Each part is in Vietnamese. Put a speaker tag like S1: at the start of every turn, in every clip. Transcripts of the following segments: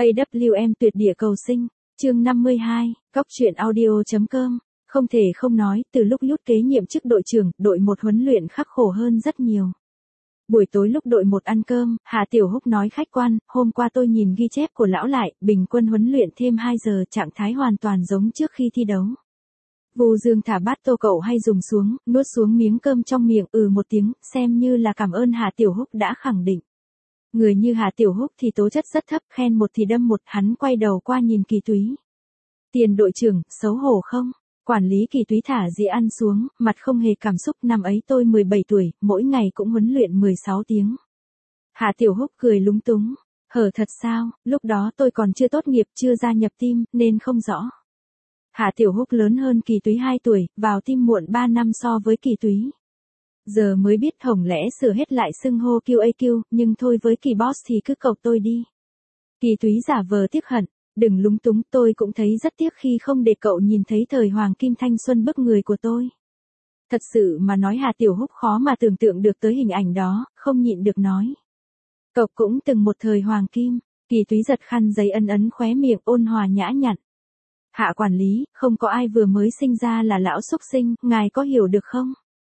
S1: AWM tuyệt địa cầu sinh, chương 52, góc truyện audio.com, không thể không nói, từ lúc Nhút kế nhiệm chức đội trưởng, đội 1 huấn luyện khắc khổ hơn rất nhiều. Buổi tối lúc đội 1 ăn cơm, Hạ Tiểu Húc nói khách quan, hôm qua tôi nhìn ghi chép của lão lại, bình quân huấn luyện thêm 2 giờ, trạng thái hoàn toàn giống trước khi thi đấu. Vu Dương thả bát tô cậu hay dùng xuống, nuốt xuống miếng cơm trong miệng, một tiếng, xem như là cảm ơn Hạ Tiểu Húc đã khẳng định. Người như Hạ Tiểu Húc thì tố chất rất thấp, khen một thì đâm một, hắn quay đầu qua nhìn Kỳ Túy. Tiền đội trưởng, xấu hổ không? Quản lý Kỳ Túy thả dĩa ăn xuống, mặt không hề cảm xúc, năm ấy tôi 17 tuổi, mỗi ngày cũng huấn luyện 16 tiếng. Hạ Tiểu Húc cười lúng túng, hở thật sao, lúc đó tôi còn chưa tốt nghiệp, chưa gia nhập team, nên không rõ. Hạ Tiểu Húc lớn hơn Kỳ Túy 2 tuổi, vào team muộn 3 năm so với Kỳ Túy. Giờ mới biết hổng lẽ sửa hết lại xưng hô QAQ, nhưng thôi với Kỳ boss thì cứ cậu tôi đi. Kỳ Túy giả vờ tiếc hận, đừng lúng túng, tôi cũng thấy rất tiếc khi không để cậu nhìn thấy thời hoàng kim thanh xuân bức người của tôi. Thật sự mà nói Hạ Tiểu Húc khó mà tưởng tượng được tới hình ảnh đó, không nhịn được nói. Cậu cũng từng một thời hoàng kim, Kỳ Túy giật khăn giấy ấn khóe miệng ôn hòa nhã nhặn. Hạ quản lý, không có ai vừa mới sinh ra là lão xúc sinh, ngài có hiểu được không?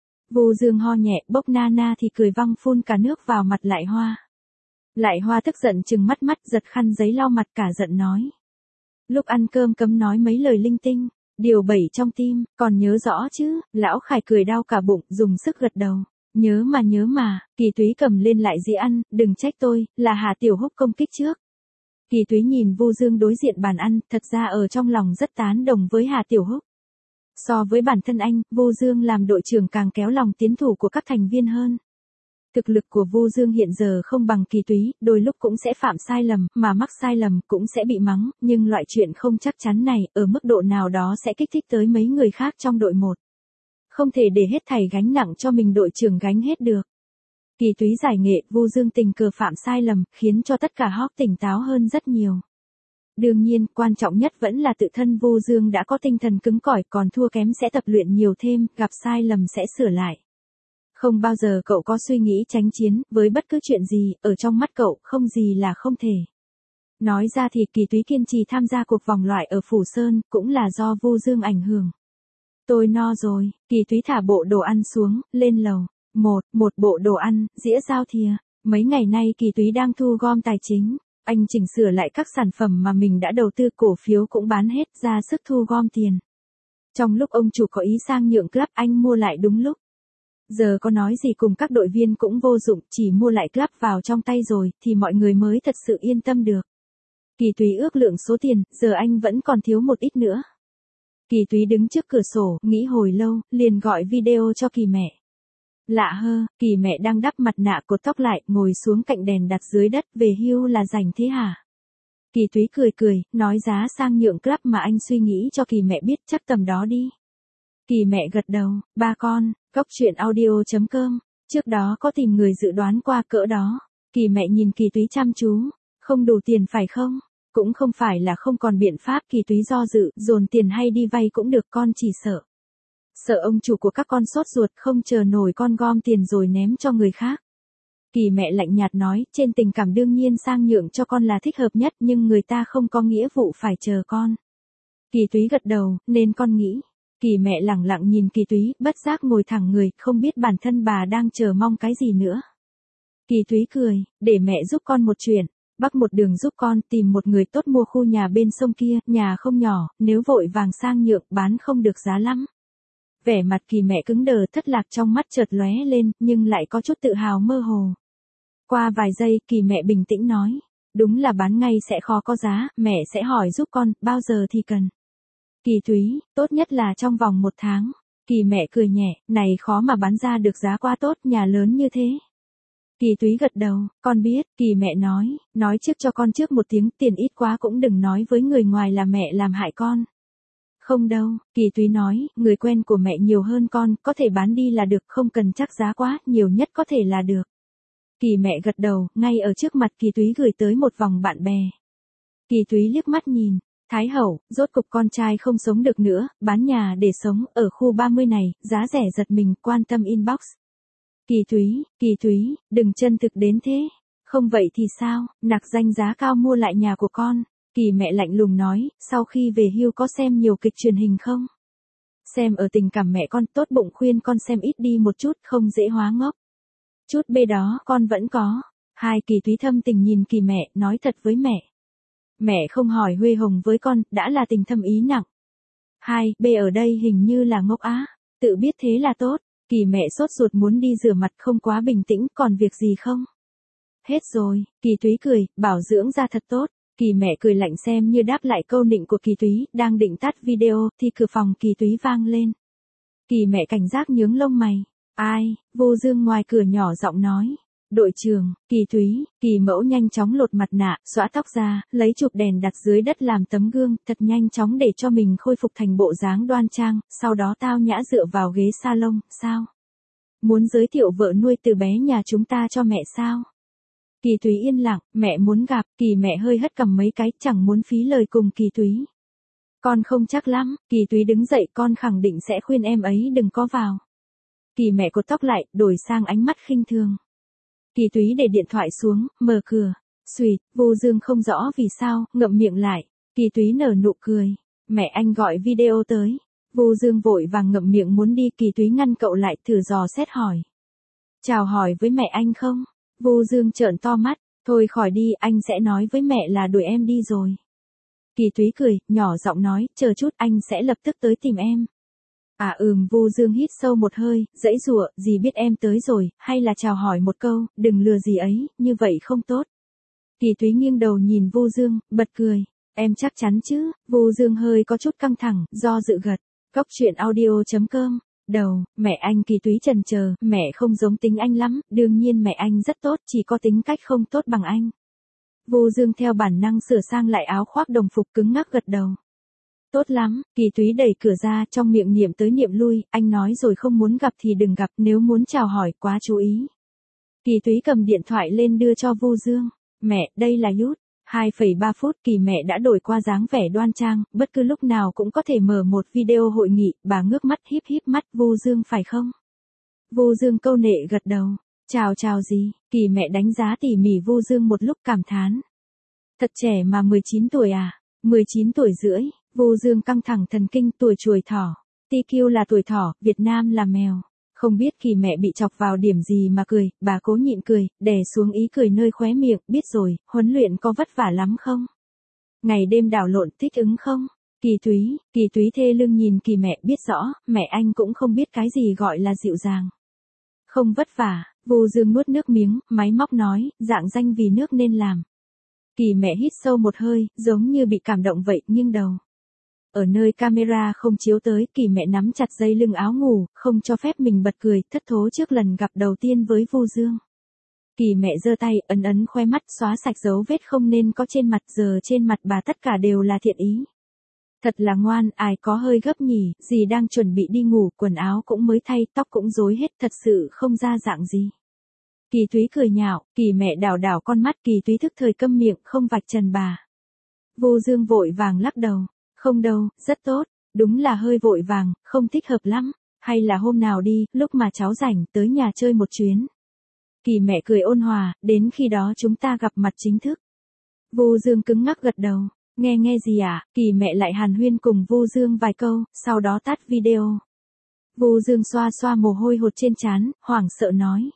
S1: Vu Dương ho nhẹ, bốc na thì cười văng phun cả nước vào mặt Lại Hoa. Lại Hoa tức giận trừng mắt, giật khăn giấy lau mặt cả giận nói. Lúc ăn cơm cấm nói mấy lời linh tinh, điều 7 trong tim, còn nhớ rõ chứ? Lão Khải cười đau cả bụng, dùng sức gật đầu. Nhớ mà, Kỳ Túy cầm lên lại dĩa ăn, đừng trách tôi, là Hạ Tiểu Húc công kích trước. Kỳ Túy nhìn Vu Dương đối diện bàn ăn, thật ra ở trong lòng rất tán đồng với Hạ Tiểu Húc. So với bản thân anh, Vu Dương làm đội trưởng càng kéo lòng tiến thủ của các thành viên hơn. Thực lực của Vu Dương hiện giờ không bằng Kỳ Túy, đôi lúc cũng sẽ phạm sai lầm, mà mắc sai lầm cũng sẽ bị mắng, nhưng loại chuyện không chắc chắn này, ở mức độ nào đó sẽ kích thích tới mấy người khác trong đội 1. Không thể để hết thảy gánh nặng cho mình đội trưởng gánh hết được. Kỳ Túy giải nghệ, Vu Dương tình cờ phạm sai lầm, khiến cho tất cả Hawk tỉnh táo hơn rất nhiều. Đương nhiên, quan trọng nhất vẫn là tự thân Vu Dương đã có tinh thần cứng cỏi, còn thua kém sẽ tập luyện nhiều thêm, gặp sai lầm sẽ sửa lại. Không bao giờ cậu có suy nghĩ tránh chiến, với bất cứ chuyện gì, ở trong mắt cậu, không gì là không thể. Nói ra thì Kỳ Túy kiên trì tham gia cuộc vòng loại ở Phủ Sơn, cũng là do Vu Dương ảnh hưởng. Tôi no rồi, Kỳ Túy thả bộ đồ ăn xuống, lên lầu. Một bộ đồ ăn, dĩa dao thìa. Mấy ngày nay Kỳ Túy đang thu gom tài chính. Anh chỉnh sửa lại các sản phẩm mà mình đã đầu tư, cổ phiếu cũng bán hết, ra sức thu gom tiền. Trong lúc ông chủ có ý sang nhượng club, anh mua lại đúng lúc. Giờ có nói gì cùng các đội viên cũng vô dụng, chỉ mua lại club vào trong tay rồi, thì mọi người mới thật sự yên tâm được. Kỳ Túy ước lượng số tiền, giờ anh vẫn còn thiếu một ít nữa. Kỳ Túy đứng trước cửa sổ, nghĩ hồi lâu, liền gọi video cho Kỳ mẹ. Lạ hơ, Kỳ mẹ đang đắp mặt nạ cột tóc lại, ngồi xuống cạnh đèn đặt dưới đất, về hưu là rảnh thế hả? Kỳ Túy cười, nói giá sang nhượng club mà anh suy nghĩ cho Kỳ mẹ biết, chắc tầm đó đi. Kỳ mẹ gật đầu, ba con, góc truyện audio.com, trước đó có tìm người dự đoán qua cỡ đó. Kỳ mẹ nhìn Kỳ Túy chăm chú, không đủ tiền phải không? Cũng không phải là không còn biện pháp, Kỳ Túy do dự, dồn tiền hay đi vay cũng được, con chỉ sợ ông chủ của các con sốt ruột, không chờ nổi con gom tiền rồi ném cho người khác. Kỳ mẹ lạnh nhạt nói, trên tình cảm đương nhiên sang nhượng cho con là thích hợp nhất, nhưng người ta không có nghĩa vụ phải chờ con. Kỳ Túy gật đầu, nên con nghĩ. Kỳ mẹ lẳng lặng nhìn Kỳ Túy, bất giác ngồi thẳng người, không biết bản thân bà đang chờ mong cái gì nữa. Kỳ Túy cười, để mẹ giúp con một chuyện. Bắc một đường giúp con tìm một người tốt mua khu nhà bên sông kia, nhà không nhỏ, nếu vội vàng sang nhượng bán không được giá lắm. Vẻ mặt Kỳ mẹ cứng đờ, thất lạc trong mắt chợt lóe lên, nhưng lại có chút tự hào mơ hồ. Qua vài giây, Kỳ mẹ bình tĩnh nói, đúng là bán ngay sẽ khó có giá, mẹ sẽ hỏi giúp con, bao giờ thì cần. Kỳ Túy, tốt nhất là trong vòng 1 tháng. Kỳ mẹ cười nhẹ, này khó mà bán ra được giá quá tốt, nhà lớn như thế. Kỳ Túy gật đầu, con biết, Kỳ mẹ nói trước cho con trước một tiếng, tiền ít quá cũng đừng nói với người ngoài là mẹ làm hại con. Không đâu, Kỳ Túy nói, người quen của mẹ nhiều hơn con, có thể bán đi là được, không cần chắc giá quá, nhiều nhất có thể là được. Kỳ mẹ gật đầu, ngay ở trước mặt Kỳ Túy gửi tới một vòng bạn bè. Kỳ Túy liếc mắt nhìn, Thái Hậu, rốt cục con trai không sống được nữa, bán nhà để sống, ở khu 30 này, giá rẻ giật mình, quan tâm inbox. Kỳ Túy, đừng chân thực đến thế. Không vậy thì sao, nặc danh giá cao mua lại nhà của con. Kỳ mẹ lạnh lùng nói, sau khi về hưu có xem nhiều kịch truyền hình không? Xem ở tình cảm mẹ con, tốt bụng khuyên con xem ít đi một chút, không dễ hóa ngốc. Chút bê đó con vẫn có. Hai, Kỳ Thúy thâm tình nhìn Kỳ mẹ, nói thật với mẹ. Mẹ không hỏi huê hồng với con, đã là tình thâm ý nặng. Hai, bê ở đây hình như là ngốc á. Tự biết thế là tốt. Kỳ mẹ sốt ruột muốn đi rửa mặt, không quá bình tĩnh, còn việc gì không? Hết rồi. Kỳ Thúy cười, bảo dưỡng ra thật tốt. Kỳ mẹ cười lạnh xem như đáp lại câu nịnh của Kỳ Thúy, đang định tắt video, thì cửa phòng Kỳ Thúy vang lên. Kỳ mẹ cảnh giác nhướng lông mày. Ai? Vô Dương ngoài cửa nhỏ giọng nói. Đội trưởng. Kỳ Thúy. Kỳ mẫu nhanh chóng lột mặt nạ, xõa tóc ra, lấy chụp đèn đặt dưới đất làm tấm gương, thật nhanh chóng để cho mình khôi phục thành bộ dáng đoan trang, sau đó tao nhã dựa vào ghế salon. Sao? Muốn giới thiệu vợ nuôi từ bé nhà chúng ta cho mẹ sao? Kỳ Thúy yên lặng, mẹ muốn gặp. Kỳ mẹ hơi hất cằm mấy cái, chẳng muốn phí lời cùng Kỳ Thúy. Con không chắc lắm. Kỳ Thúy đứng dậy, con khẳng định sẽ khuyên em ấy đừng có vào. Kỳ mẹ cột tóc lại, đổi sang ánh mắt khinh thường. Kỳ Thúy để điện thoại xuống, mở cửa. Xùyt, Vô Dương không rõ vì sao, ngậm miệng lại. Kỳ Thúy nở nụ cười. Mẹ anh gọi video tới. Vô Dương vội vàng ngậm miệng muốn đi, Kỳ Thúy ngăn cậu lại, thử dò xét hỏi. Chào hỏi với mẹ anh không? Vô Dương trợn to mắt. Thôi khỏi đi, anh sẽ nói với mẹ là đuổi em đi rồi. Kỳ Thúy cười, nhỏ giọng nói, chờ chút anh sẽ lập tức tới tìm em. Vô Dương hít sâu một hơi, giãy giụa, dì biết em tới rồi, hay là chào hỏi một câu, đừng lừa dì ấy, như vậy không tốt. Kỳ Thúy nghiêng đầu nhìn Vô Dương, bật cười. Em chắc chắn chứ? Vô Dương hơi có chút căng thẳng, do dự gật. Cóc truyện audio.com. Đầu, mẹ anh. Kỳ Thúy chần chờ, mẹ không giống tính anh lắm, đương nhiên mẹ anh rất tốt, chỉ có tính cách không tốt bằng anh. Vô Dương theo bản năng sửa sang lại áo khoác đồng phục, cứng ngắc gật đầu. Tốt lắm. Kỳ Thúy đẩy cửa ra, trong miệng niệm tới niệm lui, anh nói rồi không muốn gặp thì đừng gặp, nếu muốn chào hỏi quá chú ý. Kỳ Thúy cầm điện thoại lên đưa cho Vô Dương. Mẹ, đây là YouTube. 2,3 phút. Kỳ mẹ đã đổi qua dáng vẻ đoan trang, bất cứ lúc nào cũng có thể mở một video hội nghị, bà ngước mắt híp híp mắt. Vô Dương phải không? Vô Dương câu nệ gật đầu. Chào gì? Kỳ mẹ đánh giá tỉ mỉ Vô Dương một lúc, cảm thán. Thật trẻ mà 19 tuổi à? 19 tuổi rưỡi. Vô Dương căng thẳng thần kinh, tuổi chuồi thỏ. TQ là tuổi thỏ, Việt Nam là mèo. Không biết Kỳ mẹ bị chọc vào điểm gì mà cười, bà cố nhịn cười, đè xuống ý cười nơi khóe miệng, biết rồi, huấn luyện có vất vả lắm không? Ngày đêm đảo lộn, thích ứng không? Kỳ Thúy thê lưng nhìn Kỳ mẹ, biết rõ, mẹ anh cũng không biết cái gì gọi là dịu dàng. Không vất vả. Vô Dương nuốt nước miếng, máy móc nói, dạng danh vì nước nên làm. Kỳ mẹ hít sâu một hơi, giống như bị cảm động vậy, nghiêng đầu. Ở nơi camera không chiếu tới, Kỳ mẹ nắm chặt dây lưng áo ngủ, không cho phép mình bật cười, thất thố trước lần gặp đầu tiên với Vô Dương. Kỳ mẹ giơ tay, ấn khoe mắt, xóa sạch dấu vết không nên có trên mặt, giờ trên mặt bà tất cả đều là thiện ý. Thật là ngoan, ai có hơi gấp nhỉ, dì đang chuẩn bị đi ngủ, quần áo cũng mới thay, tóc cũng rối hết, thật sự không ra dạng gì. Kỳ Thúy cười nhạo, Kỳ mẹ đảo đảo con mắt, Kỳ Thúy thức thời câm miệng, không vạch trần bà. Vô Dương vội vàng lắc đầu. Không đâu, rất tốt, đúng là hơi vội vàng, không thích hợp lắm, hay là hôm nào đi, lúc mà cháu rảnh, tới nhà chơi một chuyến. Kỳ mẹ cười ôn hòa, đến khi đó chúng ta gặp mặt chính thức. Vô Dương cứng ngắc gật đầu, nghe gì à? Kỳ mẹ lại hàn huyên cùng Vô Dương vài câu, sau đó tắt video. Vô Dương xoa xoa mồ hôi hột trên trán, hoảng sợ nói.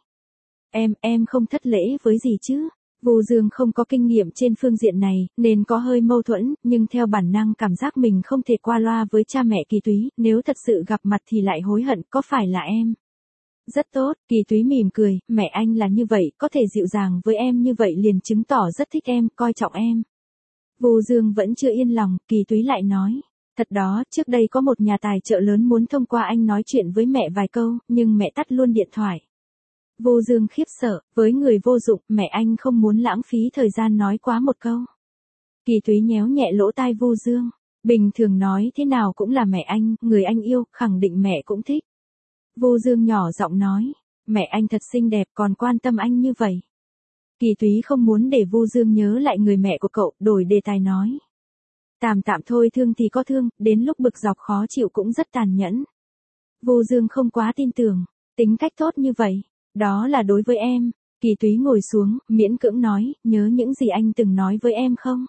S1: Em không thất lễ với gì chứ? Vô Dương không có kinh nghiệm trên phương diện này, nên có hơi mâu thuẫn, nhưng theo bản năng cảm giác mình không thể qua loa với cha mẹ Kỳ Thúy, nếu thật sự gặp mặt thì lại hối hận, có phải là em? Rất tốt. Kỳ Thúy mỉm cười, mẹ anh là như vậy, có thể dịu dàng với em như vậy liền chứng tỏ rất thích em, coi trọng em. Vô Dương vẫn chưa yên lòng, Kỳ Thúy lại nói. Thật đó, trước đây có một nhà tài trợ lớn muốn thông qua anh nói chuyện với mẹ vài câu, nhưng mẹ tắt luôn điện thoại. Vô Dương khiếp sợ, với người vô dụng, mẹ anh không muốn lãng phí thời gian nói quá một câu. Kỳ Thúy nhéo nhẹ lỗ tai Vô Dương. Bình thường nói thế nào cũng là mẹ anh, người anh yêu, khẳng định mẹ cũng thích. Vô Dương nhỏ giọng nói, mẹ anh thật xinh đẹp, còn quan tâm anh như vậy. Kỳ Thúy không muốn để Vô Dương nhớ lại người mẹ của cậu, đổi đề tài nói. Tạm thôi, thương thì có thương, đến lúc bực dọc khó chịu cũng rất tàn nhẫn. Vô Dương không quá tin tưởng, tính cách tốt như vậy, đó là đối với em. Kỳ Túy ngồi xuống, miễn cưỡng nói, nhớ những gì anh từng nói với em không?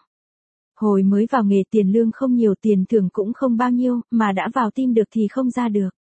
S1: Hồi mới vào nghề tiền lương không nhiều, tiền thưởng cũng không bao nhiêu, mà đã vào team được thì không ra được.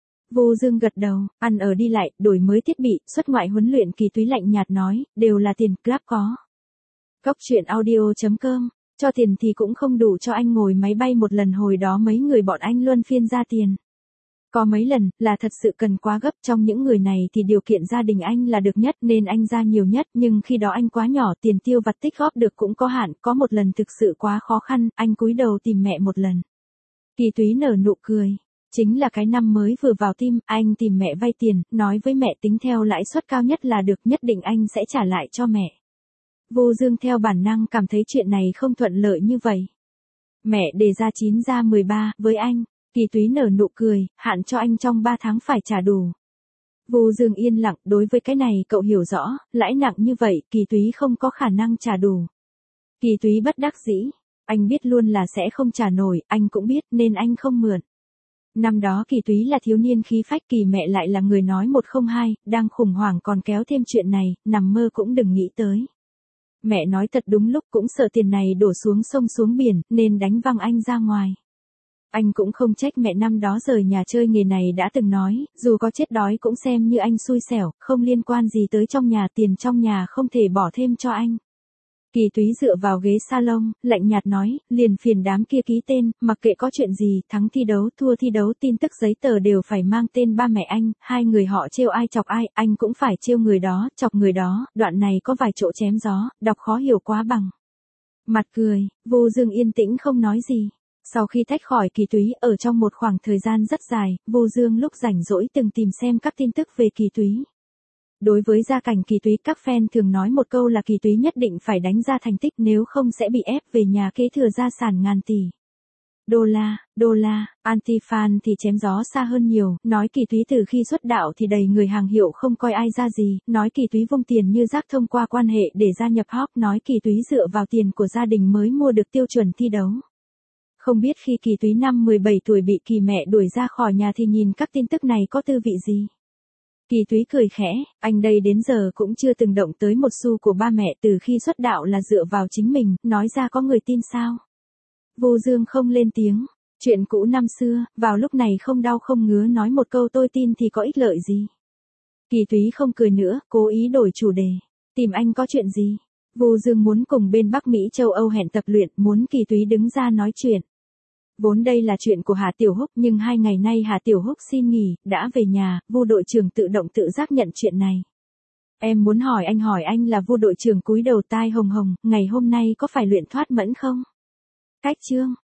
S1: Vô Dương gật đầu, ăn ở đi lại, đổi mới thiết bị, xuất ngoại huấn luyện. Kỳ Túy lạnh nhạt nói, đều là tiền, Grab có. Cóc truyện audio.com, cho tiền thì cũng không đủ cho anh ngồi máy bay một lần, hồi đó mấy người bọn anh luân phiên ra tiền. Có mấy lần, là thật sự cần quá gấp, trong những người này thì điều kiện gia đình anh là được nhất nên anh ra nhiều nhất, nhưng khi đó anh quá nhỏ, tiền tiêu vặt tích góp được cũng có hạn, có một lần thực sự quá khó khăn, anh cúi đầu tìm mẹ một lần. Kỳ Túy nở nụ cười. Chính là cái năm mới vừa vào team, anh tìm mẹ vay tiền, nói với mẹ tính theo lãi suất cao nhất là được, nhất định anh sẽ trả lại cho mẹ. Vô Dương theo bản năng cảm thấy chuyện này không thuận lợi như vậy. Mẹ đề ra 9 ra 13, với anh. Kỳ Túy nở nụ cười, hạn cho anh trong 3 tháng phải trả đủ. Vô Dương yên lặng, đối với cái này cậu hiểu rõ, lãi nặng như vậy, Kỳ Túy không có khả năng trả đủ. Kỳ Túy bất đắc dĩ, anh biết luôn là sẽ không trả nổi, anh cũng biết nên anh không mượn. Năm đó Kỳ Túy là thiếu niên khí phách, Kỳ mẹ lại là người nói 102, đang khủng hoảng còn kéo thêm chuyện này, nằm mơ cũng đừng nghĩ tới. Mẹ nói thật đúng lúc, cũng sợ tiền này đổ xuống sông xuống biển, nên đánh văng anh ra ngoài. Anh cũng không trách mẹ, năm đó rời nhà chơi nghề này đã từng nói, dù có chết đói cũng xem như anh xui xẻo, không liên quan gì tới trong nhà, tiền trong nhà không thể bỏ thêm cho anh. Kỳ Túy dựa vào ghế salon, lạnh nhạt nói, liền phiền đám kia ký tên, mặc kệ có chuyện gì, thắng thi đấu, thua thi đấu, tin tức giấy tờ đều phải mang tên ba mẹ anh, hai người họ trêu ai chọc ai, anh cũng phải trêu người đó, chọc người đó, đoạn này có vài chỗ chém gió, đọc khó hiểu quá bằng. Mặt cười, Vô Dương yên tĩnh không nói gì. Sau khi tách khỏi Kỳ Túy, ở trong một khoảng thời gian rất dài, Vô Dương lúc rảnh rỗi từng tìm xem các tin tức về Kỳ Túy. Đối với gia cảnh Kỳ Túy, các fan thường nói một câu là Kỳ Túy nhất định phải đánh ra thành tích, nếu không sẽ bị ép về nhà kế thừa gia sản ngàn tỷ đô la. Anti-fan thì chém gió xa hơn nhiều, nói Kỳ Túy từ khi xuất đạo thì đầy người hàng hiệu không coi ai ra gì, nói Kỳ Túy vung tiền như rác thông qua quan hệ để gia nhập HOP, nói Kỳ Túy dựa vào tiền của gia đình mới mua được tiêu chuẩn thi đấu. Không biết khi Kỳ Túy năm 17 tuổi bị Kỳ mẹ đuổi ra khỏi nhà thì nhìn các tin tức này có tư vị gì? Kỳ Túy cười khẽ, anh đây đến giờ cũng chưa từng động tới một xu của ba mẹ, từ khi xuất đạo là dựa vào chính mình, nói ra có người tin sao? Vô Dương không lên tiếng, chuyện cũ năm xưa, vào lúc này không đau không ngứa nói một câu tôi tin thì có ích lợi gì? Kỳ Túy không cười nữa, cố ý đổi chủ đề, tìm anh có chuyện gì? Vô Dương muốn cùng bên Bắc Mỹ châu Âu hẹn tập luyện, muốn Kỳ Túy đứng ra nói chuyện. Vốn đây là chuyện của Hà Tiểu Húc, nhưng 2 ngày nay Hà Tiểu Húc xin nghỉ, đã về nhà, Vu đội trưởng tự động tự giác nhận chuyện này. Em muốn hỏi anh là Vu đội trưởng, cúi đầu tai hồng hồng, ngày hôm nay có phải luyện thoát mẫn không? Cách chương